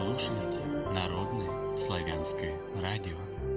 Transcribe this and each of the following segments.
слушаете Народное славянское радио.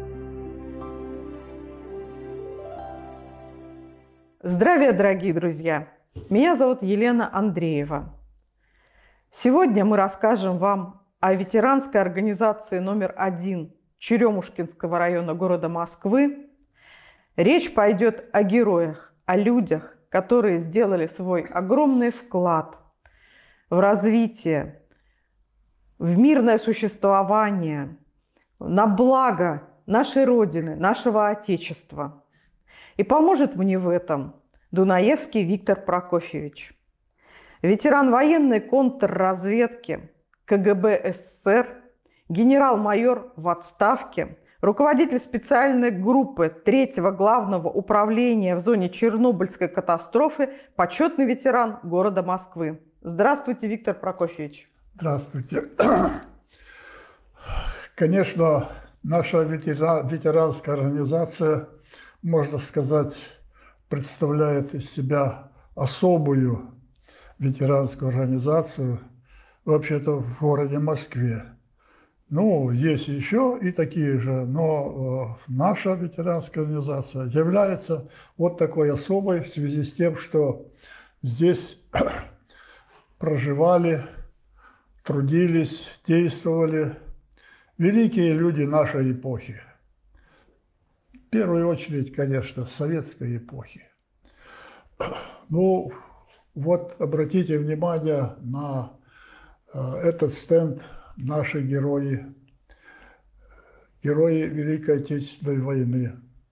Здравия, дорогие друзья! Меня зовут Елена Андреева. Сегодня мы расскажем вам о ветеранской организации номер 1 Черемушкинского района города Москвы. Речь пойдет о героях, о людях, которые сделали свой огромный вклад в развитие, в мирное существование, на благо нашей Родины, нашего Отечества. И поможет мне в этом Дунаевский Виктор Прокофьевич. Ветеран военной контрразведки КГБ СССР, генерал-майор в отставке, руководитель специальной группы 3-го главного управления в зоне Чернобыльской катастрофы, почетный ветеран города Москвы. Здравствуйте, Виктор Прокофьевич. Здравствуйте. Конечно, наша ветеранская организация, можно сказать, представляет из себя особую ветеранскую организацию вообще-то в городе Москве. Ну, есть еще и такие же, но наша ветеранская организация является вот такой особой в связи с тем, что здесь проживали, трудились, действовали великие люди нашей эпохи. В первую очередь, конечно, советской эпохи. Ну, вот обратите внимание на этот стенд «Наши герои», герои Великой Отечественной войны.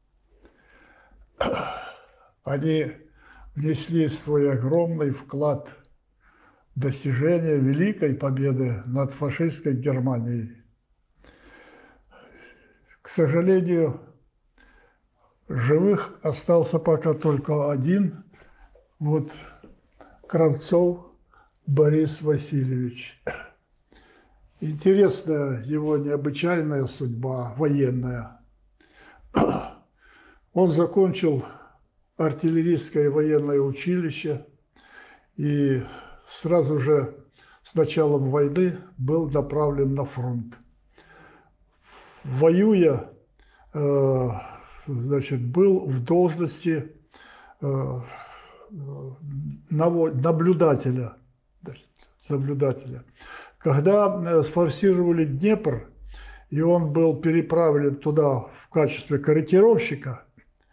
Они внесли свой огромный вклад в достижение великой победы над фашистской Германией. К сожалению, живых остался пока только один, вот Кравцов Борис Васильевич. Интересная его необычайная судьба военная. Он закончил артиллерийское военное училище и сразу же с началом войны был направлен на фронт. Воюя, значит, был в должности наблюдателя. Когда сфорсировали Днепр, и он был переправлен туда в качестве корректировщика,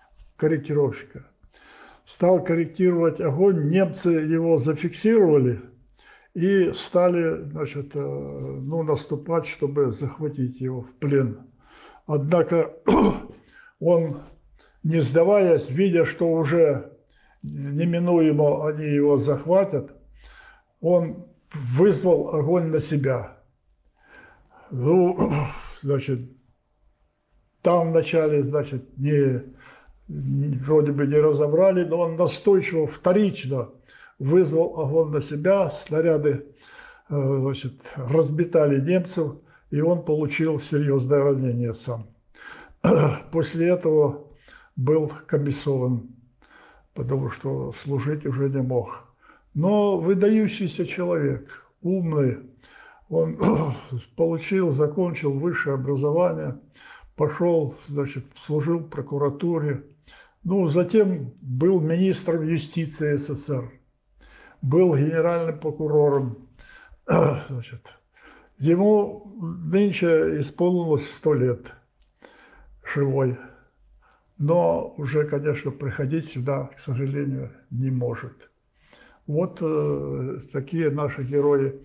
стал корректировать огонь, немцы его зафиксировали и стали, значит, наступать, чтобы захватить его в плен. Однако он, не сдаваясь, видя, что уже неминуемо они его захватят, он вызвал огонь на себя. Ну, значит, там вначале, значит, вроде бы не разобрали, но он настойчиво, вторично вызвал огонь на себя, снаряды, значит, разбитали немцев, и он получил серьезное ранение сам. После этого был комиссован, потому что служить уже не мог. Но выдающийся человек, умный, он закончил высшее образование, пошел, значит, служил в прокуратуре, ну, затем был министром юстиции СССР, был генеральным прокурором, значит. Ему нынче исполнилось 100 лет живой, но уже, конечно, приходить сюда, к сожалению, не может. Вот такие наши герои.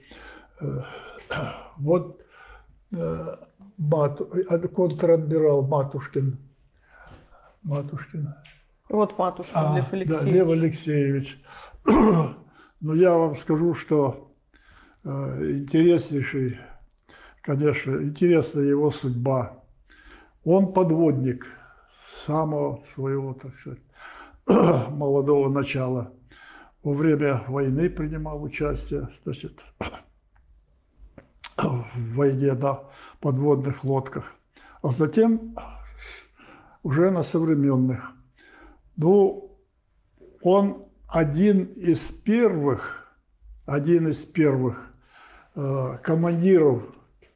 Вот контр-адмирал Матушкин. Вот Матушкин, Лев Алексеевич. Да, Лев Алексеевич. Но я вам скажу, что интересная его судьба. Он подводник с самого своего, так сказать, молодого начала. Во время войны принимал участие, значит, в войне на подводных лодках, а затем уже на современных. Ну, он один из первых командиров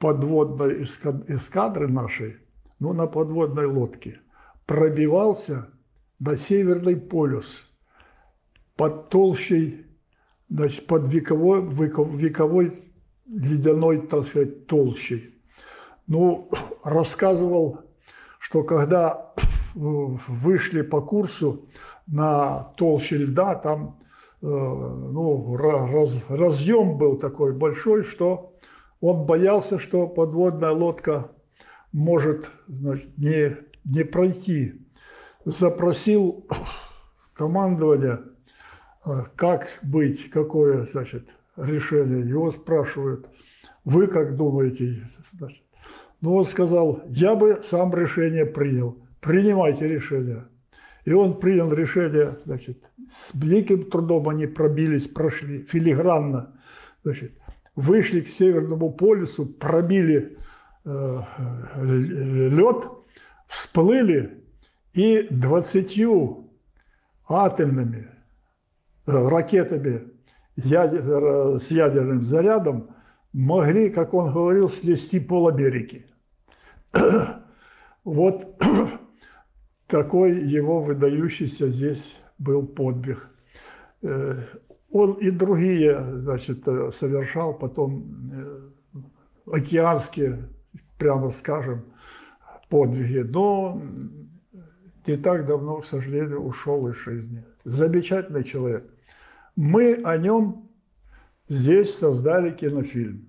подводной эскадры нашей, ну, на подводной лодке, пробивался на Северный полюс под толщей, значит, под вековой ледяной, так сказать, толщей. Ну, рассказывал, что когда вышли по курсу на толще льда, там ну, разъем был такой большой, что он боялся, что подводная лодка может, значит, не пройти. Запросил командование, как быть, какое, значит, решение. Его спрашивают: вы как думаете? Значит, ну, он сказал: я бы сам решение принял. Принимайте решение. И он принял решение, значит, с великим трудом они пробились, прошли филигранно, значит, вышли к Северному полюсу, пробили лед, всплыли и 20 атомными ракетами с ядерным зарядом могли, как он говорил, снести пол Америки. Вот такой его выдающийся здесь был подвиг. Он и другие, значит, совершал потом океанские, прямо скажем, подвиги, но не так давно, к сожалению, ушел из жизни. Замечательный человек. Мы о нем здесь создали кинофильм.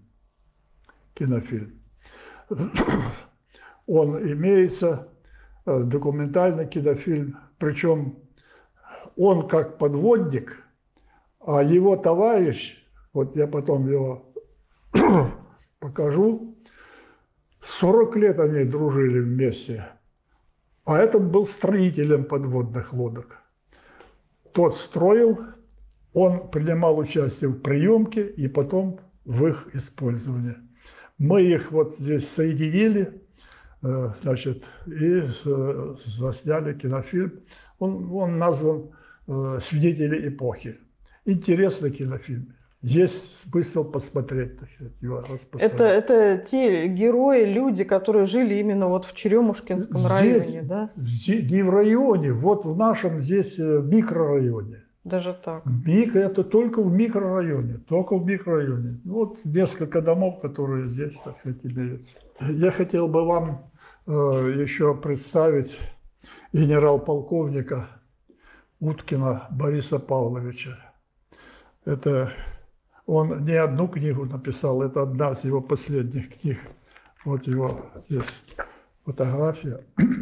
Он имеется, документальный кинофильм, причем он как подводник, а его товарищ, вот я потом его покажу, 40 лет они дружили вместе, а этот был строителем подводных лодок. Тот строил, он принимал участие в приемке и потом в их использовании. Мы их вот здесь соединили, значит, и засняли кинофильм. Он назван «Свидетели эпохи». Интересный кинофильм. Есть смысл посмотреть, так сказать, его распространять. Это те герои, люди, которые жили именно вот в Черемушкинском районе, да? Не в районе, вот в нашем здесь микрорайоне. Даже так. Это только в микрорайоне, только в микрорайоне. Вот несколько домов, которые здесь, так сказать, имеются. Я хотел бы вам еще представить генерал-полковника Уткина Бориса Павловича. Это он не одну книгу написал, это одна из его последних книг. Вот его здесь фотография.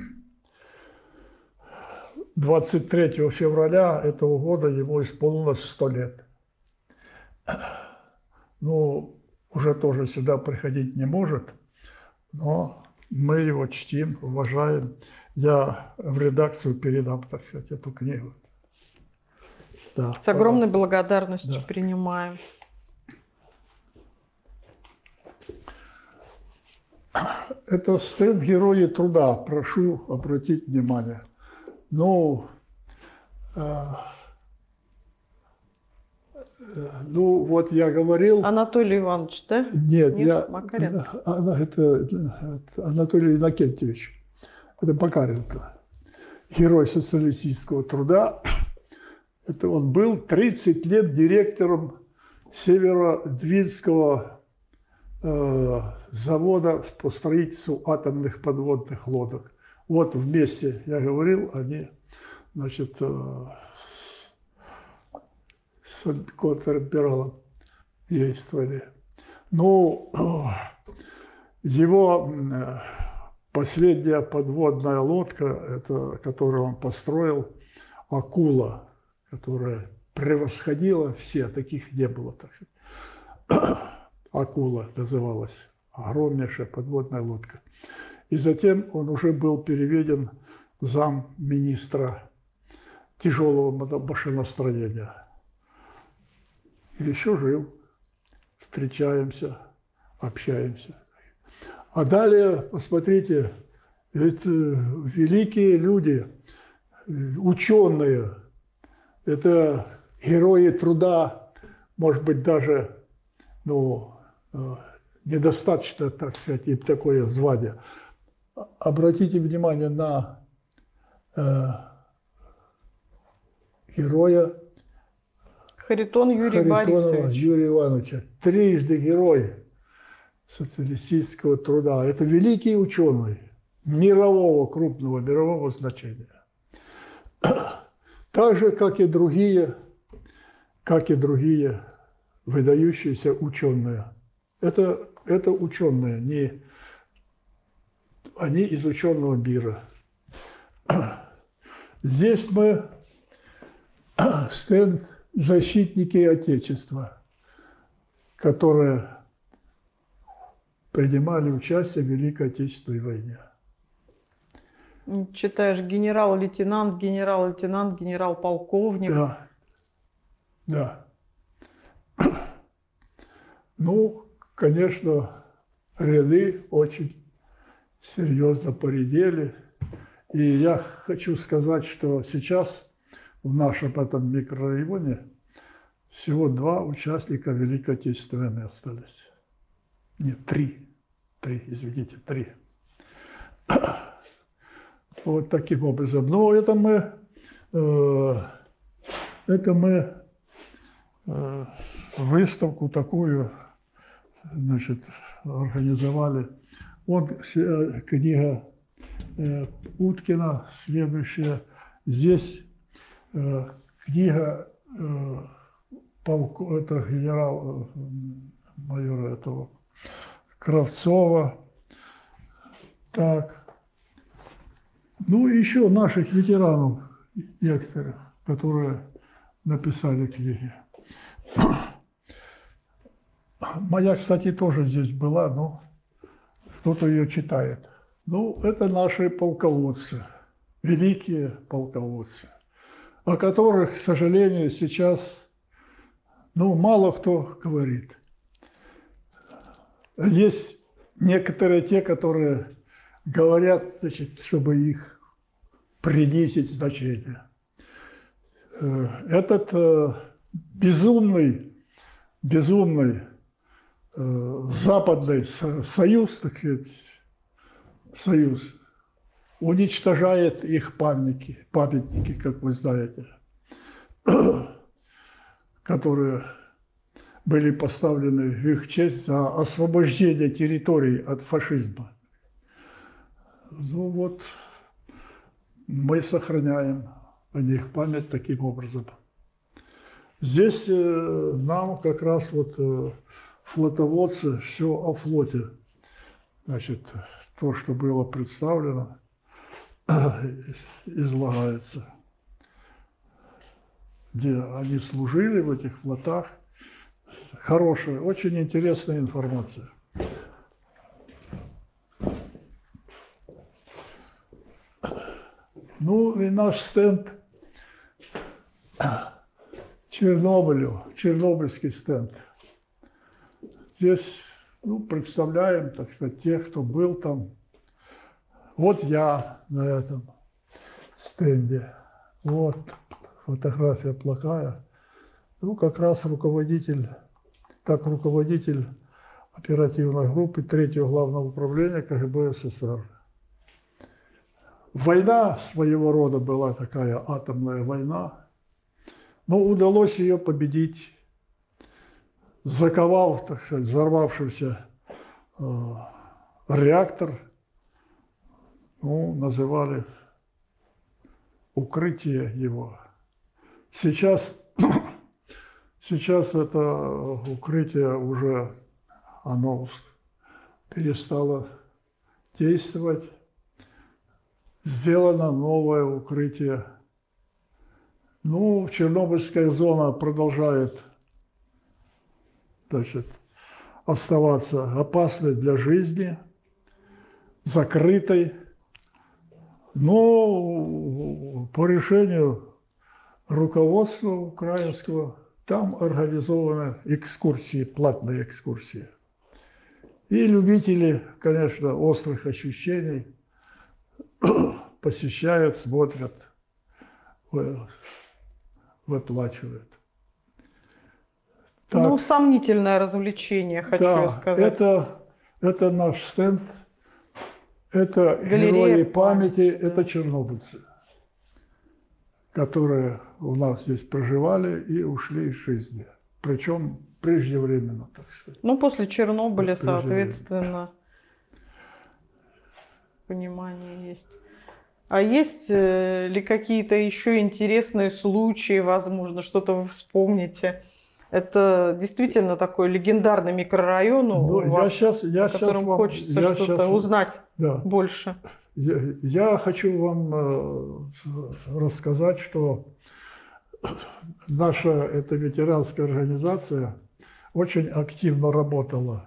23 февраля этого года ему исполнилось 100 лет. Ну, уже тоже сюда приходить не может, но мы его чтим, уважаем. Я в редакцию передам, так сказать, эту книгу. Да, с огромной благодарностью, да, принимаем. Это стенд «Герои труда». Прошу обратить внимание. Ну, вот я говорил... Анатолий Иванович, да? Нет, Макаренко. Это Анатолий Иннокентьевич. Это Макаренко. Герой социалистического труда. Это он был 30 лет директором Северодвинского завода по строительству атомных подводных лодок. Вот вместе, я говорил, они, значит, с контр-адмиралом действовали. Ну, его последняя подводная лодка, это, которую он построил, «Акула», которая превосходила все, таких не было. Так сказать. «Акула» называлась, огромнейшая подводная лодка. И затем он уже был переведен в замминистра тяжелого машиностроения. И еще жив, встречаемся, общаемся. А далее, посмотрите, это великие люди, ученые, это герои труда, может быть, даже, ну, недостаточно, так сказать, им такое звание. Обратите внимание на героя Харитон Юрий Харитонова Борисович. Юрия Ивановича. Трижды герой социалистического труда. Это великий ученый мирового, крупного мирового значения. Так же, как и другие выдающиеся ученые. Это ученые, они из ученого мира. Здесь мы стенд «Защитники Отечества», которые принимали участие в Великой Отечественной войне. Читаешь генерал-лейтенант, генерал-лейтенант, генерал-полковник. Да, да. Ну, конечно, ряды очень серьезно поредели. И я хочу сказать, что сейчас в нашем этом микрорайоне всего 2 участника Великой Отечественной войны остались. Нет, 3. 3, извините, 3. Вот таким образом. Но это мы выставку такую, значит, организовали. Вот книга Уткина, следующая. Здесь книга это генерал-майора этого Кравцова. Так. Ну, и еще наших ветеранов некоторых, которые написали книги. Моя, кстати, тоже здесь была, но кто-то ее читает. Ну, это наши полководцы, великие полководцы, о которых, к сожалению, сейчас, мало кто говорит. Есть некоторые те, которые говорят, значит, чтобы их принизить значение. Этот безумный западный союз, так сказать, союз, уничтожает их памятники, как вы знаете, которые были поставлены в их честь за освобождение территорий от фашизма. Ну вот, мы сохраняем о них память таким образом. Здесь нам как раз вот флотоводцы, все о флоте, значит, то, что было представлено, излагается. Где они служили в этих флотах. Хорошая, очень интересная информация. Ну и наш стенд Чернобыльский стенд. Здесь представляем, так сказать, тех, кто был там. Вот я на этом стенде. Вот фотография плохая. Ну, как раз руководитель оперативной группы 3-го главного управления КГБ СССР. Война своего рода была такая, атомная война, но удалось ее победить, заковав, так сказать, взорвавшийся реактор, называли укрытие его. Сейчас это укрытие уже, оно перестало действовать. Сделано новое укрытие. Ну, Чернобыльская зона продолжает, значит, оставаться опасной для жизни, закрытой. Но по решению руководства украинского там организованы экскурсии, платные экскурсии. И любители, конечно, острых ощущений посещают, смотрят, выплачивают. Ну, Так, сомнительное развлечение, хочу я да, сказать. это наш стенд, это Галерея герои памяти, памяти, да. это чернобыльцы, которые у нас здесь проживали и ушли из жизни. Причем преждевременно, так сказать. Ну, после Чернобыля, Преждевременно. соответственно, понимание есть. А есть ли какие-то еще интересные случаи, возможно, что-то вы вспомните? Это действительно такой легендарный микрорайон у Ну, вас, о котором хочется что-то узнать да, больше. я хочу вам рассказать, что наша эта ветеранская организация очень активно работала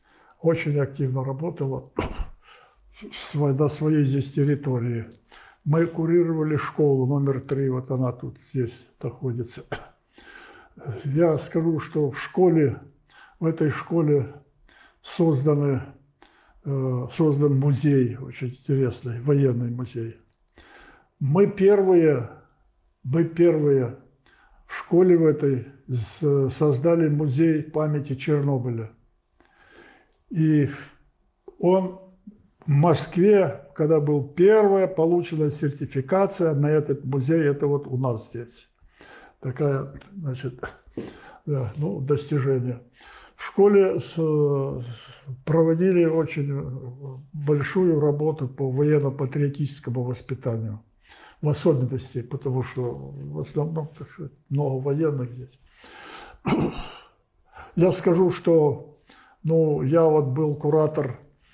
на своей здесь территории. Мы курировали школу номер 3, вот она тут здесь находится. Я скажу, что в этой школе создан музей, очень интересный, военный музей. Мы первые в школе в этой создали музей памяти Чернобыля. И он в Москве, когда был первая получена сертификация на этот музей, это вот у нас здесь. Такая, значит, да, ну, достижение. В школе проводили очень большую работу по военно-патриотическому воспитанию. В особенности, потому что в основном, так сказать, много военных здесь. Я скажу, что ну, я вот был куратор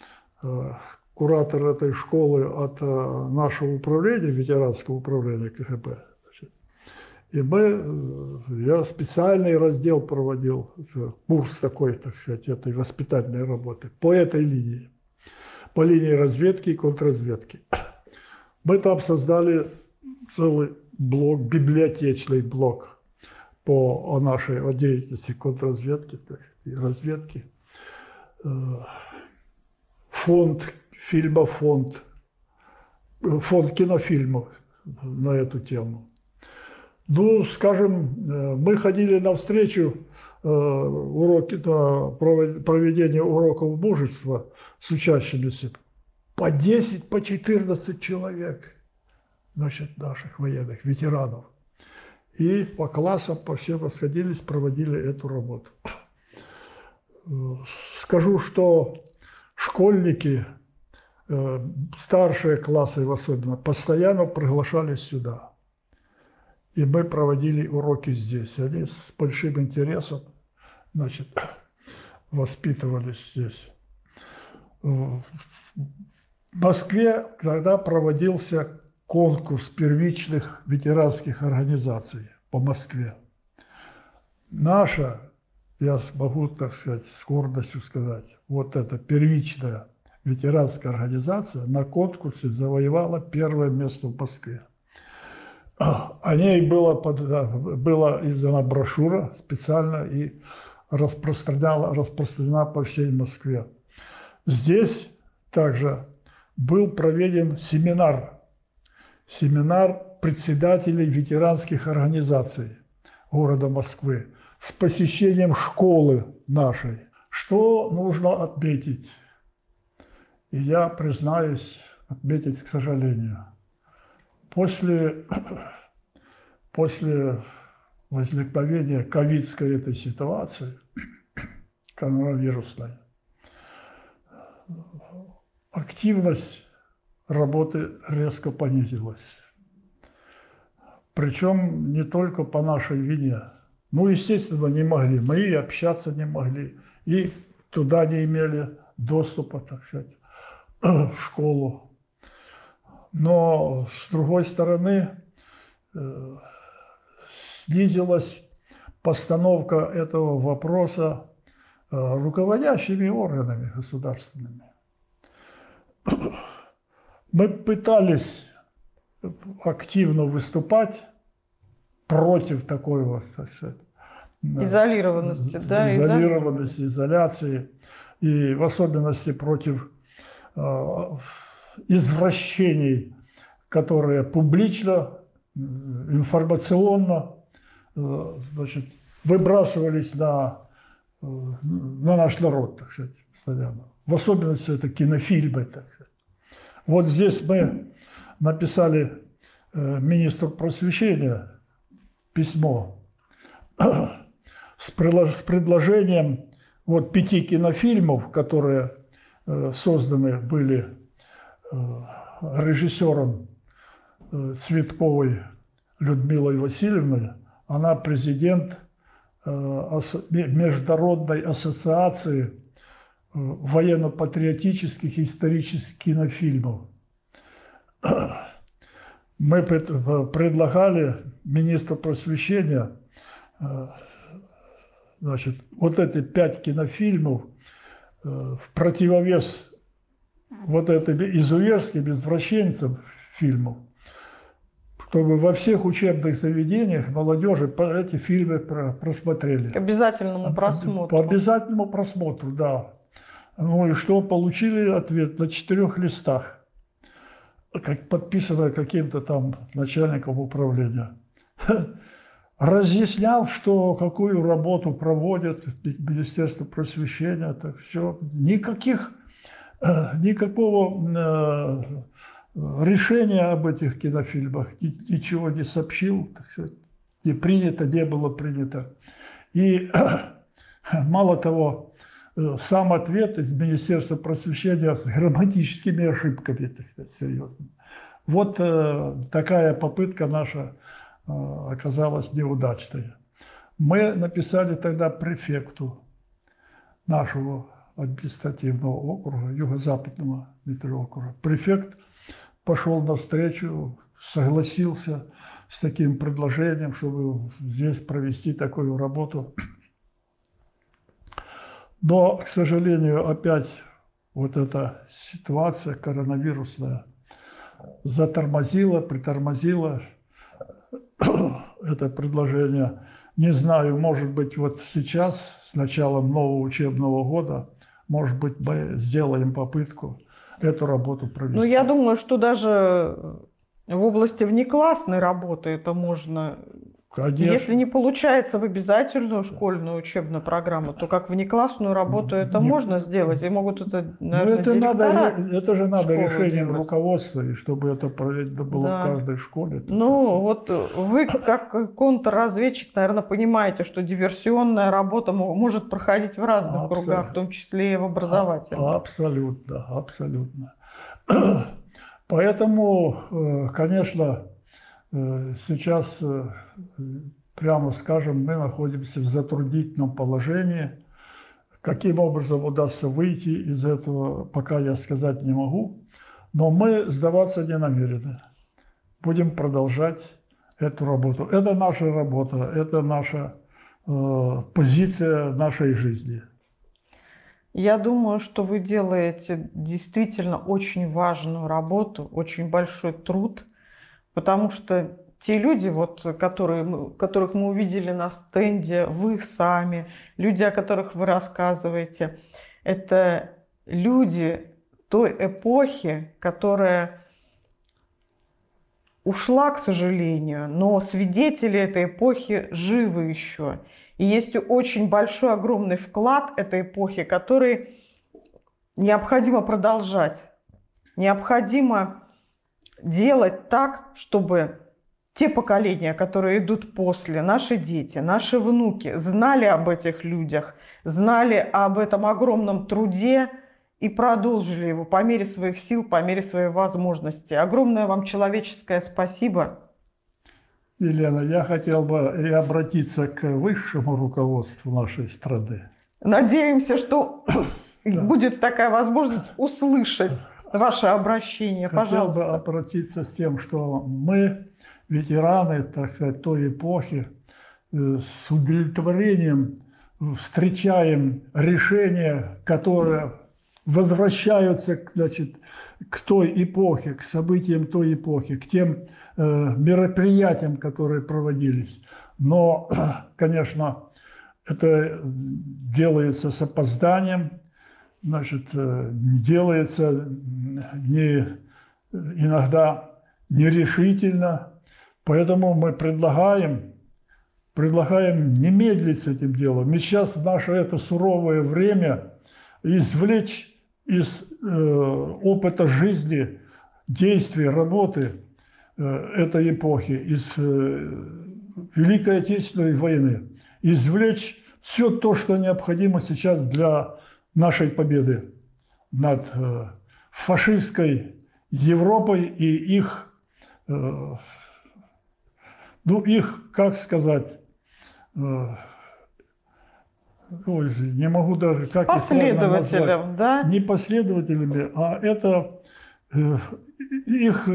этой школы от нашего управления, ветеранского управления КГБ. И я специальный раздел проводил, курс такой, так сказать, этой воспитательной работы по этой линии, по линии разведки и контрразведки. Мы там создали целый блок, библиотечный блок о деятельности контрразведки и разведки. Фонд кинофильмов на эту тему. Ну, скажем, мы ходили навстречу проведения уроков мужества с учащимися по 10, по 14 человек, значит, наших военных, ветеранов. И по классам, по всем расходились, проводили эту работу. Скажу, что школьники, старшие классы особенно, постоянно приглашались сюда. И мы проводили уроки здесь. Они с большим интересом, значит, воспитывались здесь. В Москве, когда проводился конкурс первичных ветеранских организаций по Москве, наша, я могу, так сказать, с гордостью сказать, вот эта первичная ветеранская организация на конкурсе завоевала первое место в Москве. О ней была издана брошюра специально и распространена по всей Москве. Здесь также был проведен семинар председателей ветеранских организаций города Москвы с посещением школы нашей. Что нужно отметить? И я признаюсь, отметить, к сожалению. После возникновения ковидской этой ситуации, коронавирусной, активность работы резко понизилась. Причем не только по нашей вине. Ну, естественно, не могли. Мы и общаться не могли, и туда не имели доступа, так сказать, в школу. Но, с другой стороны, снизилась постановка этого вопроса руководящими органами государственными. Мы пытались активно выступать против такой вот, так сказать, изолированности, да, изолированности, изоляции, и в особенности против извращений, которые публично, информационно, значит, выбрасывались на наш народ, так сказать, постоянно. В особенности это кинофильмы, так сказать. Вот здесь мы написали министру просвещения письмо с предложением вот 5 кинофильмов, которые созданы были режиссером Цветковой Людмилой Васильевной. Она президент Международной ассоциации военно-патриотических и исторических кинофильмов. Мы предлагали министру просвещения, значит, вот эти 5 кинофильмов в противовес вот этим изуверским извращенцам фильмов, чтобы во всех учебных заведениях молодежи эти фильмы просмотрели. К обязательному просмотру. По обязательному просмотру, да. Ну и что? Получили ответ на 4 листах, как подписано каким-то там начальником управления. Разъяснял, что какую работу проводит Министерство просвещения, так все. Никакого решения об этих кинофильмах, ничего не сообщил, так сказать, не принято, не было принято. И мало того, сам ответ из Министерства просвещения с грамматическими ошибками, так сказать, серьезно. Вот такая попытка наша оказалась неудачной. Мы написали тогда префекту нашего административного округа, юго-западного метроокруга. Префект пошел навстречу, согласился с таким предложением, чтобы здесь провести такую работу. Но, к сожалению, опять вот эта ситуация коронавирусная притормозила это предложение. Не знаю, может быть, вот сейчас, с началом нового учебного года, может быть, мы сделаем попытку эту работу провести. Ну, я думаю, что даже в области внеклассной работы это можно. Конечно. Если не получается в обязательную школьную учебную программу, то как внеклассную работу это можно сделать. И могут это, наверное, это же надо решением делать. руководства, и чтобы это проведено было в каждой школе. Ну, вот вы, как контрразведчик, наверное, понимаете, что диверсионная работа может проходить в разных кругах, в том числе и в образовательном. Абсолютно, абсолютно. Поэтому, конечно, сейчас, прямо скажем, мы находимся в затруднительном положении. Каким образом удастся выйти из этого, пока я сказать не могу. Но мы сдаваться не намерены. Будем продолжать эту работу. Это наша работа, это наша позиция нашей жизни. Я думаю, что вы делаете действительно очень важную работу, очень большой труд. Потому что те люди, вот, которых мы увидели на стенде, вы сами, люди, о которых вы рассказываете, это люди той эпохи, которая ушла, к сожалению, но свидетели этой эпохи живы еще. И есть очень большой, огромный вклад этой эпохи, который необходимо продолжать. Необходимо делать так, чтобы те поколения, которые идут после, наши дети, наши внуки, знали об этих людях, знали об этом огромном труде и продолжили его по мере своих сил, по мере своей возможности. Огромное вам человеческое спасибо. Елена, я хотел бы и обратиться к высшему руководству нашей страны. Надеемся, что будет такая возможность услышать ваше обращение, пожалуйста. Хотел бы обратиться с тем, что мы, ветераны, так сказать, той эпохи, с удовлетворением встречаем решения, которые возвращаются, значит, к той эпохе, к событиям той эпохи, к тем мероприятиям, которые проводились. Но, конечно, это делается с опозданием, значит, делается иногда нерешительно. Поэтому мы предлагаем предлагаем не медлить с этим делом. И сейчас в наше это суровое время извлечь из опыта жизни, действий, работы этой эпохи, из Великой Отечественной войны, извлечь все то, что необходимо сейчас для нашей победы над фашистской Европой и их, как сказать, ой, не могу даже, как их правильно назвать. Последователям, да? Не последователями, а это их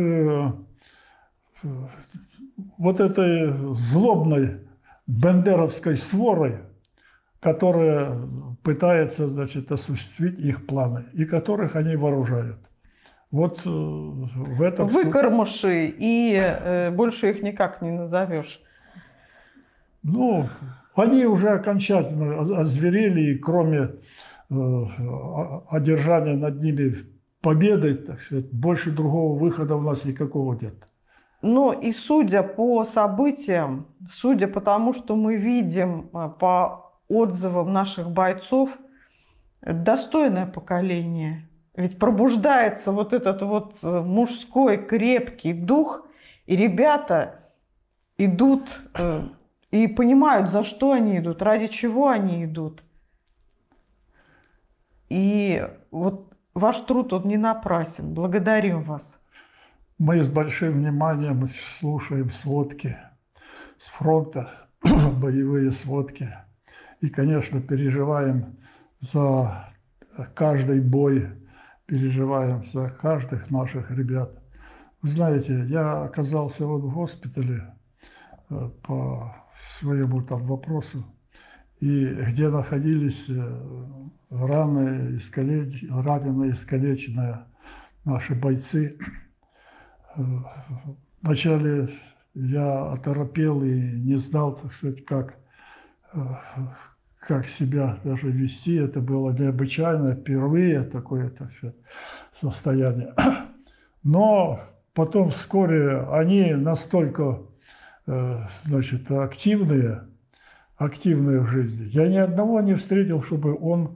вот этой злобной бандеровской сворой, которая пытается, значит, осуществить их планы, и которых они вооружают. Вот в этом... Выкормыши, и больше их никак не назовешь. Ну, они уже окончательно озверели, и кроме одержания над ними победы, так сказать, больше другого выхода у нас никакого нет. Но и судя по событиям, судя по тому, что мы видим по отзывам наших бойцов, достойное поколение. Ведь пробуждается вот этот вот мужской крепкий дух, и ребята идут и понимают, за что они идут, ради чего они идут. И вот ваш труд, он не напрасен. Благодарим вас. Мы с большим вниманием слушаем сводки с фронта, боевые сводки. И, конечно, переживаем за каждый бой, переживаем за каждых наших ребят. Вы знаете, я оказался вот в госпитале по своему там вопросу, и где находились раненые, искалеченные наши бойцы. Вначале я оторопел и не знал, так сказать, как себя даже вести. Это было необычайно, впервые такое, так сказать, состояние. Но потом вскоре они настолько, значит, активные в жизни. Я ни одного не встретил, чтобы он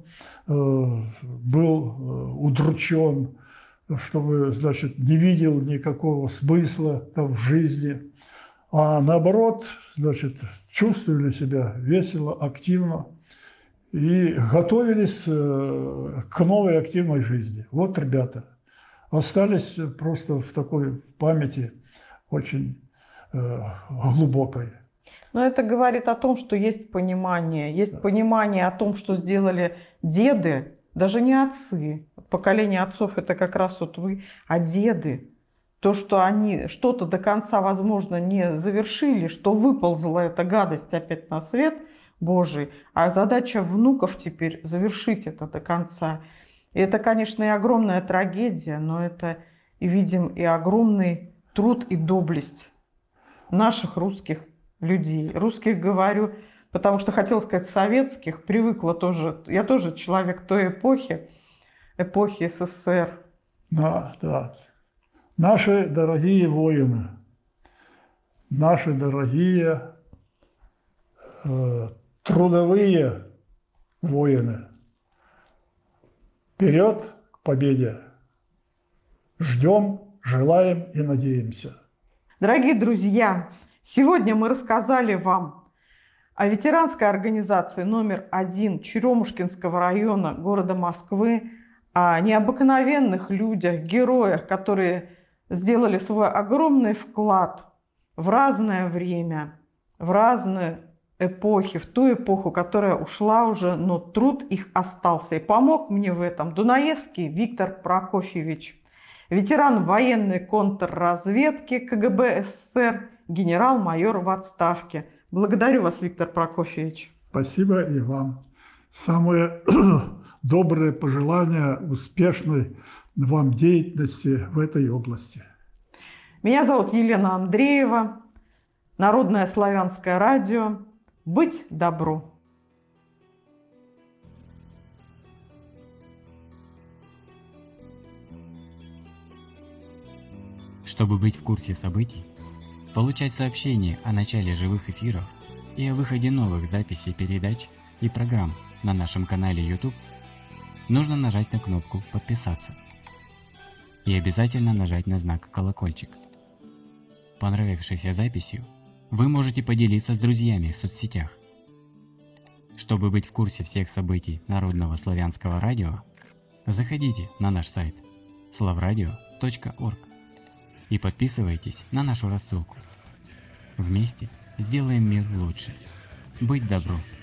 был удручен, чтобы, значит, не видел никакого смысла там в жизни, а наоборот, значит, чувствовали себя весело, активно и готовились к новой активной жизни. Вот ребята остались просто в такой памяти очень глубокой. Но это говорит о том, что есть понимание о том, что сделали деды, даже не отцы. Поколение отцов – это как раз вот вы, а деды. То, что они что-то до конца, возможно, не завершили, что выползла эта гадость опять на свет Божий, а задача внуков теперь завершить это до конца. И это, конечно, и огромная трагедия, но это, и видим, и огромный труд и доблесть наших русских людей. Русских говорю, потому что хотела сказать советских, привыкла тоже. Я тоже человек той эпохи СССР. Да. Наши дорогие воины, наши дорогие трудовые воины, вперед к победе! Ждем, желаем и надеемся. Дорогие друзья, сегодня мы рассказали вам о ветеранской организации номер 1 Черемушкинского района города Москвы, о необыкновенных людях, героях, которые сделали свой огромный вклад в разное время, в разные эпохи, в ту эпоху, которая ушла уже, но труд их остался. И помог мне в этом Дунаевский Виктор Прокофьевич, ветеран военной контрразведки КГБ СССР, генерал-майор в отставке. Благодарю вас, Виктор Прокофьевич. Спасибо и вам. Самые добрые пожелания успешной вам деятельности в этой области. Меня зовут Елена Андреева, Народное славянское радио. Быть добру. Чтобы быть в курсе событий, получать сообщения о начале живых эфиров, и о выходе новых записей передач и программ на нашем канале YouTube, нужно нажать на кнопку «Подписаться» и обязательно нажать на знак «Колокольчик». Понравившейся записью вы можете поделиться с друзьями в соцсетях. Чтобы быть в курсе всех событий Народного славянского радио, заходите на наш сайт slavradio.org и подписывайтесь на нашу рассылку. Вместе сделаем мир лучше. Быть добру!